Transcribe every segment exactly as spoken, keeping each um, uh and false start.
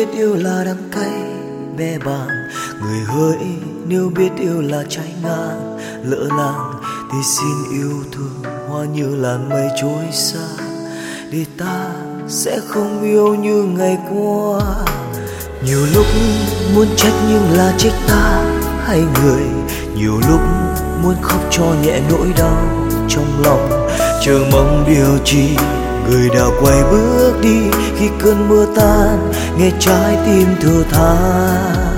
biết yêu là đắng cay bè bàng, người hỡi nếu biết yêu là trái ngang lỡ làng, thì xin yêu thương hoa như làn mây trôi xa, để ta sẽ không yêu như ngày qua. Nhiều lúc muốn trách nhưng là trách ta hay người, nhiều lúc muốn khóc cho nhẹ nỗi đau trong lòng, chờ mong điều chi người đã quay bước đi khi cơn mưa tan, nghe trái tim thở than.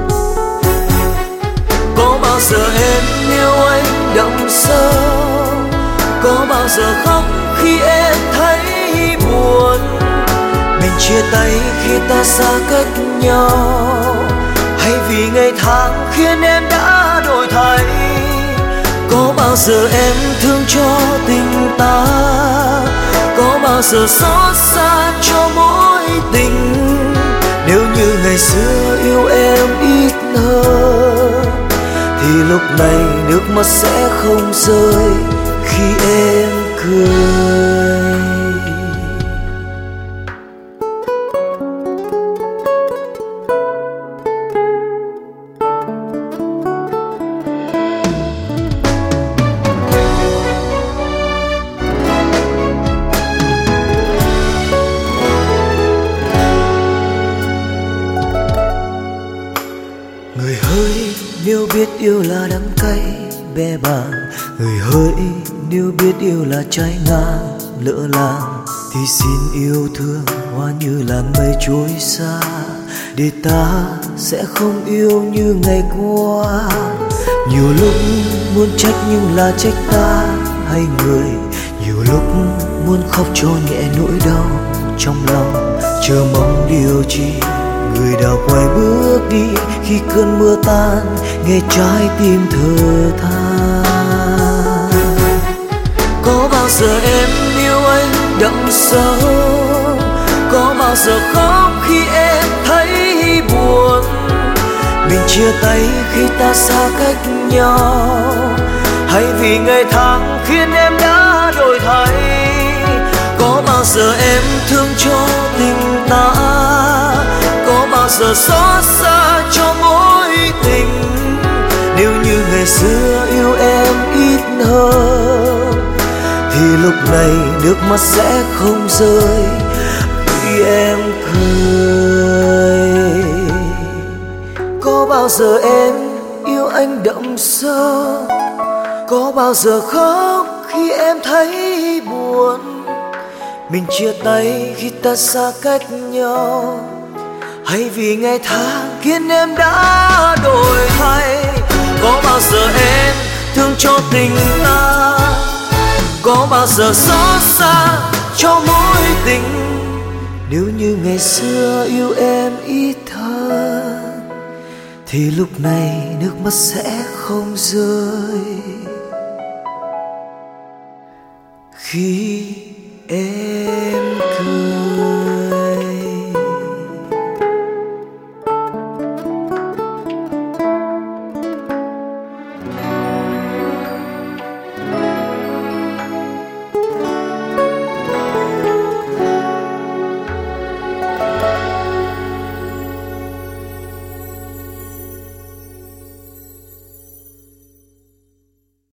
Có bao giờ em yêu anh đậm sâu, có bao giờ khóc khi em thấy buồn, mình chia tay khi ta xa cách nhau, hay vì ngày tháng khiến em đã đổi thay. Có bao giờ em thương cho tình ta, có bao giờ xót xa cho mối tình, nếu như ngày xưa yêu em ít hơn, thì lúc này nước mắt sẽ không rơi khi em cười. Người hỡi nếu biết yêu là đắng cay bè bàng, người hỡi nếu biết yêu là trái ngang lỡ làng, thì xin yêu thương hoa như làn mây trôi xa, để ta sẽ không yêu như ngày qua. Nhiều lúc muốn trách nhưng là trách ta hay người, nhiều lúc muốn khóc cho nhẹ nỗi đau trong lòng, chờ mong điều chi người đã quay bước đi khi cơn mưa tan, nghe trái tim thở than. Có bao giờ em yêu anh đậm sâu, có bao giờ khóc khi em thấy buồn, mình chia tay khi ta xa cách nhau, hay vì ngày tháng khiến em đã đổi thay. Có bao giờ em thương cho tình ta, có bao giờ xót xa cho mối tình, nếu như ngày xưa yêu em ít hơn, thì lúc này nước mắt sẽ không rơi khi em cười. Có bao giờ em yêu anh đậm sâu, có bao giờ khóc khi em thấy buồn, mình chia tay khi ta xa cách nhau, hay vì ngày tháng khiến em đã đổi thay. Có bao giờ em thương cho tình ta, có bao giờ xót xa cho mối tình, nếu như ngày xưa yêu em ít hơn, thì lúc này nước mắt sẽ không rơi khi em